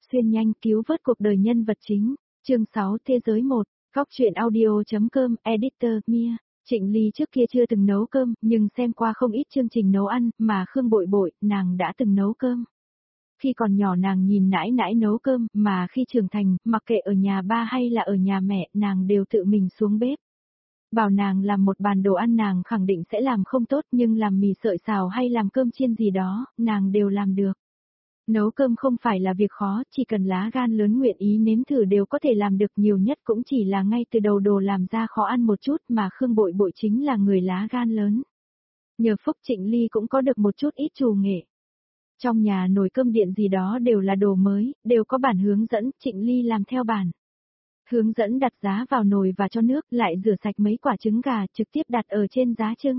xuyên nhanh cứu vớt cuộc đời nhân vật chính. Chương 6 Thế giới 1, Góc truyện audio.com, Editor, Mia. Trịnh Ly trước kia chưa từng nấu cơm, nhưng xem qua không ít chương trình nấu ăn, mà Khương Bội Bội, nàng đã từng nấu cơm. Khi còn nhỏ nàng nhìn nãi nãi nấu cơm, mà khi trưởng thành, mặc kệ ở nhà ba hay là ở nhà mẹ, nàng đều tự mình xuống bếp. Bảo nàng làm một bàn đồ ăn nàng khẳng định sẽ làm không tốt, nhưng làm mì sợi xào hay làm cơm chiên gì đó, nàng đều làm được. Nấu cơm không phải là việc khó, chỉ cần lá gan lớn nguyện ý nếm thử đều có thể làm được, nhiều nhất cũng chỉ là ngay từ đầu đồ làm ra khó ăn một chút, mà Khương Bội Bội chính là người lá gan lớn. Nhờ phúc Trịnh Ly cũng có được một chút ít trù nghệ. Trong nhà nồi cơm điện gì đó đều là đồ mới, đều có bản hướng dẫn, Trịnh Ly làm theo bản. Hướng dẫn đặt giá vào nồi và cho nước, lại rửa sạch mấy quả trứng gà trực tiếp đặt ở trên giá trưng.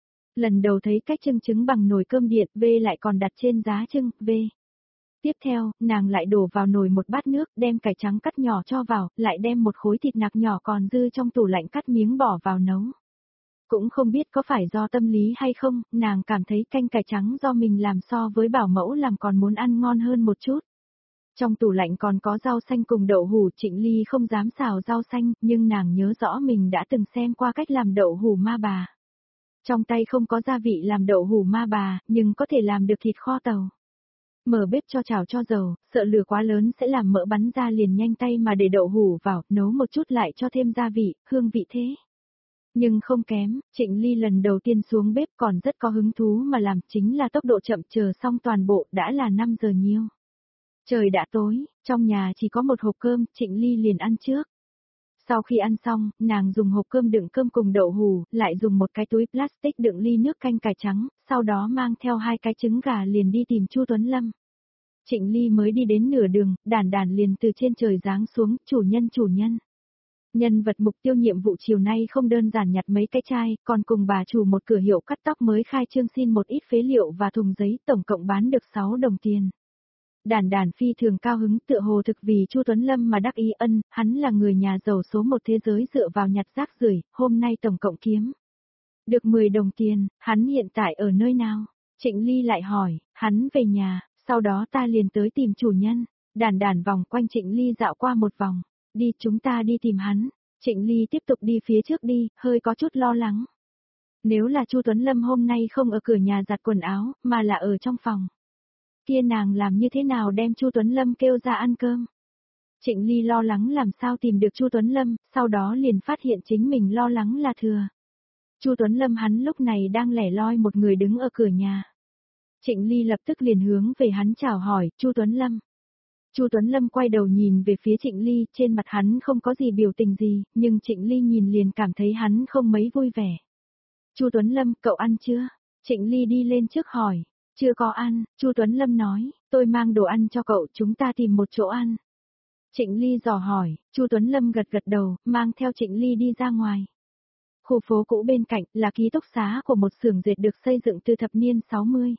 Lần đầu thấy cách trưng trứng bằng nồi cơm điện, lại còn đặt trên giá trưng, Tiếp theo, nàng lại đổ vào nồi một bát nước, đem cải trắng cắt nhỏ cho vào, lại đem một khối thịt nạc nhỏ còn dư trong tủ lạnh cắt miếng bỏ vào nấu. Cũng không biết có phải do tâm lý hay không, nàng cảm thấy canh cải trắng do mình làm so với bảo mẫu làm còn muốn ăn ngon hơn một chút. Trong tủ lạnh còn có rau xanh cùng đậu hũ, Trịnh Ly không dám xào rau xanh, nhưng nàng nhớ rõ mình đã từng xem qua cách làm đậu hũ ma bà. Trong tay không có gia vị làm đậu hũ ma bà, nhưng có thể làm được thịt kho tàu. Mở bếp cho chảo cho dầu, sợ lửa quá lớn sẽ làm mỡ bắn ra, liền nhanh tay mà để đậu hũ vào, nấu một chút lại cho thêm gia vị, hương vị thế. Nhưng không kém, Trịnh Ly lần đầu tiên xuống bếp còn rất có hứng thú mà làm, chính là tốc độ chậm, chờ xong toàn bộ đã là 5 giờ nhiều. Trời đã tối, trong nhà chỉ có một hộp cơm, Trịnh Ly liền ăn trước. Sau khi ăn xong, nàng dùng hộp cơm đựng cơm cùng đậu hũ, lại dùng một cái túi plastic đựng ly nước canh cải trắng, sau đó mang theo 2 cái trứng gà liền đi tìm Chu Tuấn Lâm. Trịnh Ly mới đi đến nửa đường, đàn đàn liền từ trên trời giáng xuống, chủ nhân. Nhân vật mục tiêu nhiệm vụ chiều nay không đơn giản nhặt mấy cái chai, còn cùng bà chủ một cửa hiệu cắt tóc mới khai trương xin một ít phế liệu và thùng giấy, tổng cộng bán được 6 đồng tiền. Đàn đàn phi thường cao hứng, tựa hồ thực vì Chu Tuấn Lâm mà đắc ý, hắn là người nhà giàu số một thế giới dựa vào nhặt rác rưởi, hôm nay tổng cộng kiếm được 10 đồng tiền, hắn hiện tại ở nơi nào? Trịnh Ly lại hỏi, hắn về nhà, sau đó ta liền tới tìm chủ nhân. Đàn đàn vòng quanh Trịnh Ly dạo qua một vòng, đi chúng ta đi tìm hắn. Trịnh Ly tiếp tục đi phía trước đi, hơi có chút lo lắng. Nếu là Chu Tuấn Lâm hôm nay không ở cửa nhà giặt quần áo, mà là ở trong phòng, kia nàng làm như thế nào đem Chu Tuấn Lâm kêu ra ăn cơm? Trịnh Ly lo lắng làm sao tìm được Chu Tuấn Lâm, sau đó liền phát hiện chính mình lo lắng là thừa. Chu Tuấn Lâm hắn lúc này đang lẻ loi một người đứng ở cửa nhà. Trịnh Ly lập tức liền hướng về hắn chào hỏi, Chu Tuấn Lâm. Chu Tuấn Lâm quay đầu nhìn về phía Trịnh Ly, trên mặt hắn không có gì biểu tình gì, nhưng Trịnh Ly nhìn liền cảm thấy hắn không mấy vui vẻ. Chu Tuấn Lâm, cậu ăn chưa? Trịnh Ly đi lên trước hỏi. Chưa có ăn, Chu Tuấn Lâm nói, tôi mang đồ ăn cho cậu, chúng ta tìm một chỗ ăn. Trịnh Ly dò hỏi, Chu Tuấn Lâm gật gật đầu, mang theo Trịnh Ly đi ra ngoài. Khu phố cũ bên cạnh là ký túc xá của một xưởng dệt được xây dựng từ thập niên 60.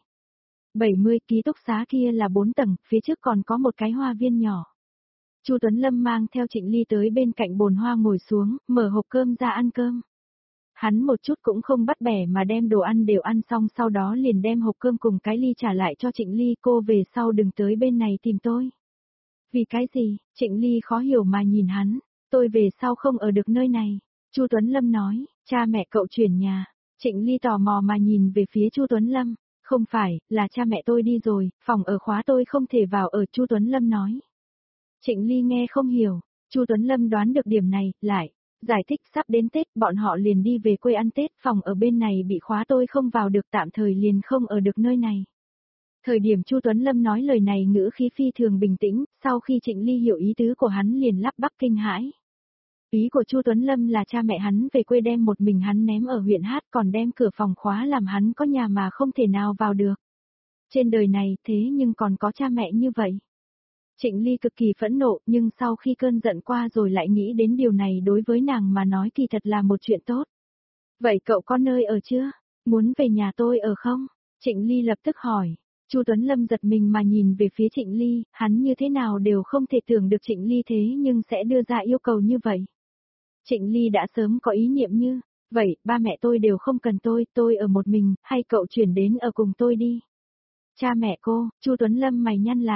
70, ký túc xá kia là 4 tầng, phía trước còn có một cái hoa viên nhỏ. Chu Tuấn Lâm mang theo Trịnh Ly tới bên cạnh bồn hoa ngồi xuống, mở hộp cơm ra ăn cơm. Hắn một chút cũng không bắt bẻ mà đem đồ ăn đều ăn xong, sau đó liền đem hộp cơm cùng cái ly trả lại cho Trịnh Ly, cô về sau đừng tới bên này tìm tôi. Vì cái gì? Trịnh Ly khó hiểu mà nhìn hắn, tôi về sau không ở được nơi này. Chu Tuấn Lâm nói, cha mẹ cậu chuyển nhà. Trịnh Ly tò mò mà nhìn về phía Chu Tuấn Lâm, không phải, là cha mẹ tôi đi rồi, phòng ở khóa tôi không thể vào ở, Chu Tuấn Lâm nói. Trịnh Ly nghe không hiểu, Chu Tuấn Lâm đoán được điểm này, lại giải thích sắp đến Tết bọn họ liền đi về quê ăn Tết, phòng ở bên này bị khóa tôi không vào được, tạm thời liền không ở được nơi này. Thời điểm Chu Tuấn Lâm nói lời này ngữ khí phi thường bình tĩnh, sau khi Trịnh Ly hiểu ý tứ của hắn liền lắp bắp kinh hãi. Ý của Chu Tuấn Lâm là cha mẹ hắn về quê đem một mình hắn ném ở huyện Hát, còn đem cửa phòng khóa làm hắn có nhà mà không thể nào vào được. Trên đời này thế nhưng còn có cha mẹ như vậy. Trịnh Ly cực kỳ phẫn nộ, nhưng sau khi cơn giận qua rồi lại nghĩ đến điều này đối với nàng mà nói kỳ thật là một chuyện tốt. Vậy cậu có nơi ở chưa? Muốn về nhà tôi ở không? Trịnh Ly lập tức hỏi. Chu Tuấn Lâm giật mình mà nhìn về phía Trịnh Ly, hắn như thế nào đều không thể tưởng được Trịnh Ly thế nhưng sẽ đưa ra yêu cầu như vậy. Trịnh Ly đã sớm có ý niệm như, vậy ba mẹ tôi đều không cần tôi ở một mình, hay cậu chuyển đến ở cùng tôi đi. Cha mẹ cô, Chu Tuấn Lâm mày nhăn lại.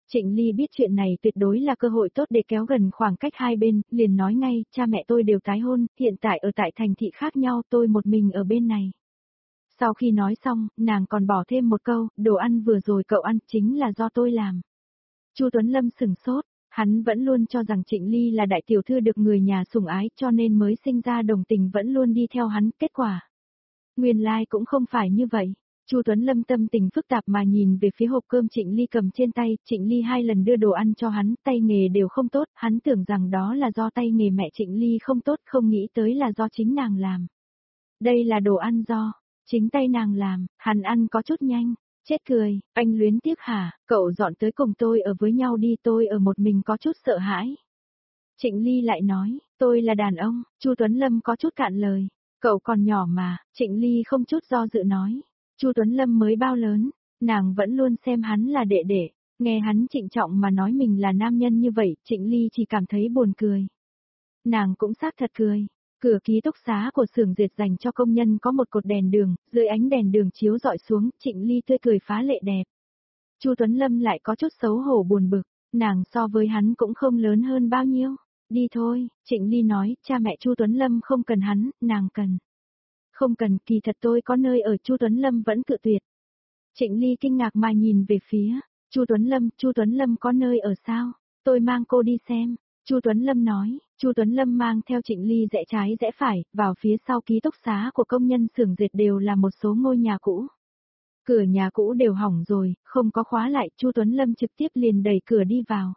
Trịnh Ly biết chuyện này tuyệt đối là cơ hội tốt để kéo gần khoảng cách hai bên, liền nói ngay, cha mẹ tôi đều tái hôn, hiện tại ở tại thành thị khác nhau, tôi một mình ở bên này. Sau khi nói xong, nàng còn bỏ thêm một câu, đồ ăn vừa rồi cậu ăn chính là do tôi làm. Chu Tuấn Lâm sửng sốt, hắn vẫn luôn cho rằng Trịnh Ly là đại tiểu thư được người nhà sủng ái cho nên mới sinh ra đồng tình vẫn luôn đi theo hắn, kết quả. Nguyên lai cũng không phải như vậy. Chu Tuấn Lâm tâm tình phức tạp mà nhìn về phía hộp cơm Trịnh Ly cầm trên tay, Trịnh Ly 2 lần đưa đồ ăn cho hắn, tay nghề đều không tốt, hắn tưởng rằng đó là do tay nghề mẹ Trịnh Ly không tốt, không nghĩ tới là do chính nàng làm. Đây là đồ ăn do chính tay nàng làm, hắn ăn có chút nhanh, chết cười, anh luyến tiếc hả, cậu dọn tới cùng tôi ở với nhau đi, tôi ở một mình có chút sợ hãi. Trịnh Ly lại nói, tôi là đàn ông, Chu Tuấn Lâm có chút cạn lời, cậu còn nhỏ mà, Trịnh Ly không chút do dự nói. Chu Tuấn Lâm mới bao lớn, nàng vẫn luôn xem hắn là đệ đệ, nghe hắn trịnh trọng mà nói mình là nam nhân như vậy, Trịnh Ly chỉ cảm thấy buồn cười. Nàng cũng xác thật cười. Cửa ký túc xá của xưởng dệt dành cho công nhân có một cột đèn đường, dưới ánh đèn đường chiếu rọi xuống, Trịnh Ly tươi cười phá lệ đẹp. Chu Tuấn Lâm lại có chút xấu hổ buồn bực, nàng so với hắn cũng không lớn hơn bao nhiêu. Đi thôi, Trịnh Ly nói, cha mẹ Chu Tuấn Lâm không cần hắn, nàng cần. Không cần, kỳ thật tôi có nơi ở, Chu Tuấn Lâm vẫn cự tuyệt. Trịnh Ly kinh ngạc mà nhìn về phía Chu Tuấn Lâm có nơi ở sao? Tôi mang cô đi xem. Chu Tuấn Lâm nói, Chu Tuấn Lâm mang theo Trịnh Ly rẽ trái rẽ phải, vào phía sau ký túc xá của công nhân xưởng dệt đều là một số ngôi nhà cũ. Cửa nhà cũ đều hỏng rồi, không có khóa lại, Chu Tuấn Lâm trực tiếp liền đẩy cửa đi vào.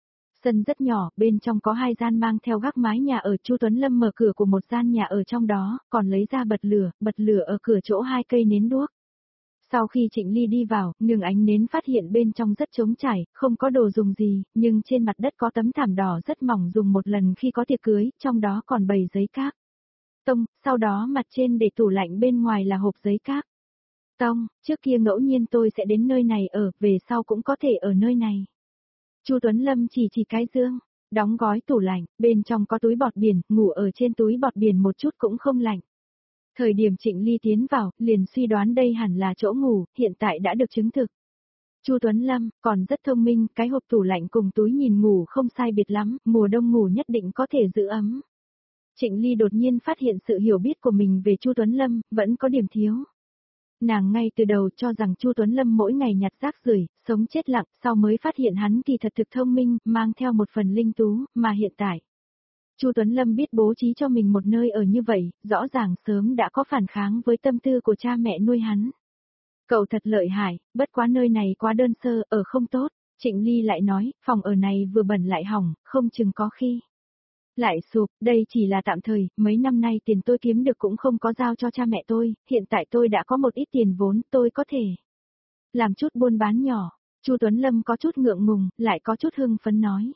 Sân rất nhỏ, bên trong có 2 gian mang theo gác mái nhà ở, Chu Tuấn Lâm mở cửa của một gian nhà ở trong đó, còn lấy ra bật lửa ở cửa chỗ 2 cây nến đuốc. Sau khi Trịnh Ly đi vào, nương ánh nến phát hiện bên trong rất trống trải, không có đồ dùng gì, nhưng trên mặt đất có tấm thảm đỏ rất mỏng dùng một lần khi có tiệc cưới, trong đó còn bày giấy cáp. Tông, sau đó mặt trên để tủ lạnh bên ngoài là hộp giấy cáp. Tông, trước kia ngẫu nhiên tôi sẽ đến nơi này ở, về sau cũng có thể ở nơi này. Chu Tuấn Lâm chỉ cái dương, đóng gói tủ lạnh, bên trong có túi bọt biển, ngủ ở trên túi bọt biển một chút cũng không lạnh. Thời điểm Trịnh Ly tiến vào, liền suy đoán đây hẳn là chỗ ngủ, hiện tại đã được chứng thực. Chu Tuấn Lâm, còn rất thông minh, cái hộp tủ lạnh cùng túi nhìn ngủ không sai biệt lắm, mùa đông ngủ nhất định có thể giữ ấm. Trịnh Ly đột nhiên phát hiện sự hiểu biết của mình về Chu Tuấn Lâm, vẫn có điểm thiếu. Nàng ngay từ đầu cho rằng Chu Tuấn Lâm mỗi ngày nhặt rác rưởi, sống chết lặng, sau mới phát hiện hắn kỳ thật thực thông minh, mang theo một phần linh tú, mà hiện tại. Chu Tuấn Lâm biết bố trí cho mình một nơi ở như vậy, rõ ràng sớm đã có phản kháng với tâm tư của cha mẹ nuôi hắn. Cậu thật lợi hại, bất quá nơi này quá đơn sơ, ở không tốt. Trịnh Ly lại nói, phòng ở này vừa bẩn lại hỏng, không chừng có khi lại sụp, đây chỉ là tạm thời, mấy năm nay tiền tôi kiếm được cũng không có giao cho cha mẹ tôi, hiện tại tôi đã có một ít tiền vốn, tôi có thể làm chút buôn bán nhỏ. Chu Tuấn Lâm có chút ngượng ngùng, lại có chút hưng phấn nói.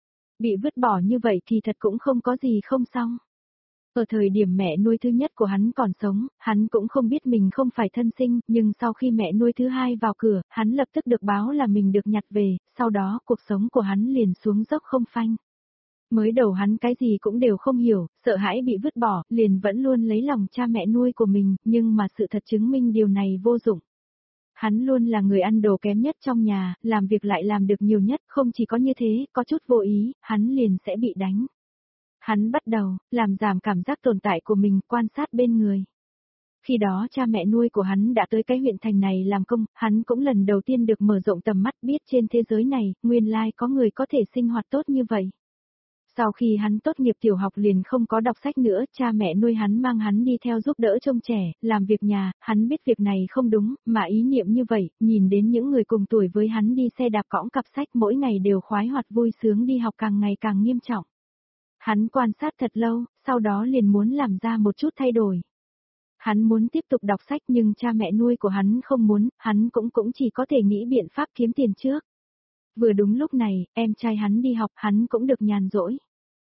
Bị vứt bỏ như vậy thì thật cũng không có gì không xong. Ở thời điểm mẹ nuôi thứ nhất của hắn còn sống, hắn cũng không biết mình không phải thân sinh, nhưng sau khi mẹ nuôi thứ hai vào cửa, hắn lập tức được báo là mình được nhặt về, sau đó cuộc sống của hắn liền xuống dốc không phanh. Mới đầu hắn cái gì cũng đều không hiểu, sợ hãi bị vứt bỏ, liền vẫn luôn lấy lòng cha mẹ nuôi của mình, nhưng mà sự thật chứng minh điều này vô dụng. Hắn luôn là người ăn đồ kém nhất trong nhà, làm việc lại làm được nhiều nhất, không chỉ có như thế, có chút vô ý, hắn liền sẽ bị đánh. Hắn bắt đầu, làm giảm cảm giác tồn tại của mình, quan sát bên người. Khi đó cha mẹ nuôi của hắn đã tới cái huyện thành này làm công, hắn cũng lần đầu tiên được mở rộng tầm mắt biết trên thế giới này, nguyên lai có người có thể sinh hoạt tốt như vậy. Sau khi hắn tốt nghiệp tiểu học liền không có đọc sách nữa, cha mẹ nuôi hắn mang hắn đi theo giúp đỡ trông trẻ, làm việc nhà, hắn biết việc này không đúng, mà ý niệm như vậy, nhìn đến những người cùng tuổi với hắn đi xe đạp cõng cặp sách mỗi ngày đều khoái hoạt vui sướng đi học càng ngày càng nghiêm trọng. Hắn quan sát thật lâu, sau đó liền muốn làm ra một chút thay đổi. Hắn muốn tiếp tục đọc sách nhưng cha mẹ nuôi của hắn không muốn, hắn cũng chỉ có thể nghĩ biện pháp kiếm tiền trước. Vừa đúng lúc này, em trai hắn đi học, hắn cũng được nhàn rỗi.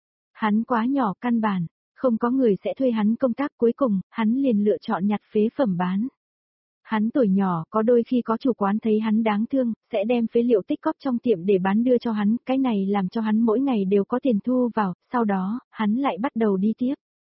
Hắn quá nhỏ căn bản, không có người sẽ thuê hắn công tác, cuối cùng, hắn liền lựa chọn nhặt phế phẩm bán. Hắn tuổi nhỏ, có đôi khi có chủ quán thấy hắn đáng thương, sẽ đem phế liệu tích cóp trong tiệm để bán đưa cho hắn, cái này làm cho hắn mỗi ngày đều có tiền thu vào, sau đó, hắn lại bắt đầu đi tiếp.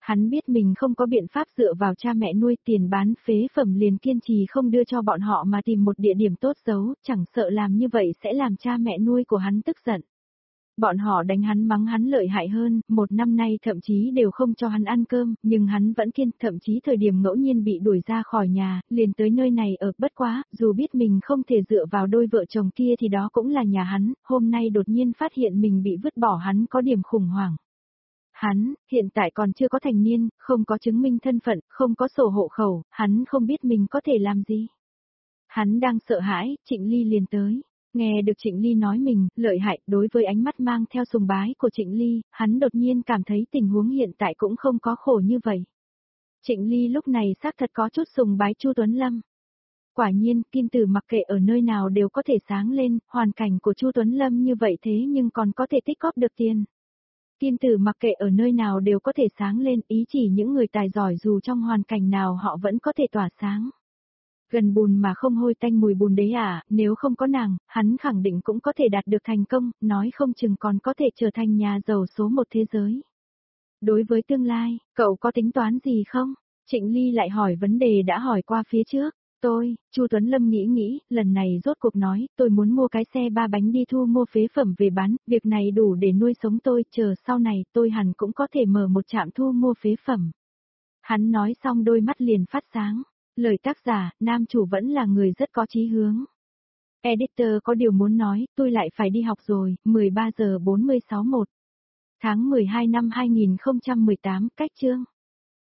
Hắn biết mình không có biện pháp dựa vào cha mẹ nuôi tiền bán phế phẩm liền kiên trì không đưa cho bọn họ mà tìm một địa điểm tốt giấu, chẳng sợ làm như vậy sẽ làm cha mẹ nuôi của hắn tức giận. Bọn họ đánh hắn mắng hắn lợi hại hơn, một năm nay thậm chí đều không cho hắn ăn cơm, nhưng hắn vẫn kiên, thậm chí thời điểm ngẫu nhiên bị đuổi ra khỏi nhà, liền tới nơi này ở, bất quá, dù biết mình không thể dựa vào đôi vợ chồng kia thì đó cũng là nhà hắn, hôm nay đột nhiên phát hiện mình bị vứt bỏ hắn có điểm khủng hoảng. Hắn, hiện tại còn chưa có thành niên, không có chứng minh thân phận, không có sổ hộ khẩu, hắn không biết mình có thể làm gì. Hắn đang sợ hãi, Trịnh Ly liền tới. Nghe được Trịnh Ly nói mình, lợi hại, đối với ánh mắt mang theo sùng bái của Trịnh Ly, hắn đột nhiên cảm thấy tình huống hiện tại cũng không có khổ như vậy. Trịnh Ly lúc này xác thật có chút sùng bái Chu Tuấn Lâm. Quả nhiên, kim tử mặc kệ ở nơi nào đều có thể sáng lên, hoàn cảnh của Chu Tuấn Lâm như vậy thế nhưng còn có thể tích góp được tiền. Kim tử mặc kệ ở nơi nào đều có thể sáng lên, ý chỉ những người tài giỏi dù trong hoàn cảnh nào họ vẫn có thể tỏa sáng. Gần bùn mà không hôi tanh mùi bùn đấy à, nếu không có nàng, hắn khẳng định cũng có thể đạt được thành công, nói không chừng còn có thể trở thành nhà giàu số một thế giới. Đối với tương lai, cậu có tính toán gì không? Trịnh Ly lại hỏi vấn đề đã hỏi qua phía trước. Chu Tuấn Lâm nghĩ, lần này rốt cuộc nói, tôi muốn mua cái xe 3 bánh đi thu mua phế phẩm về bán, việc này đủ để nuôi sống tôi, chờ sau này tôi hẳn cũng có thể mở một trạm thu mua phế phẩm. Hắn nói xong đôi mắt liền phát sáng. Lời tác giả, nam chủ vẫn là người rất có chí hướng. Editor có điều muốn nói, tôi lại phải đi học rồi, 13 giờ 46 1. Tháng 12 năm 2018, cách chương.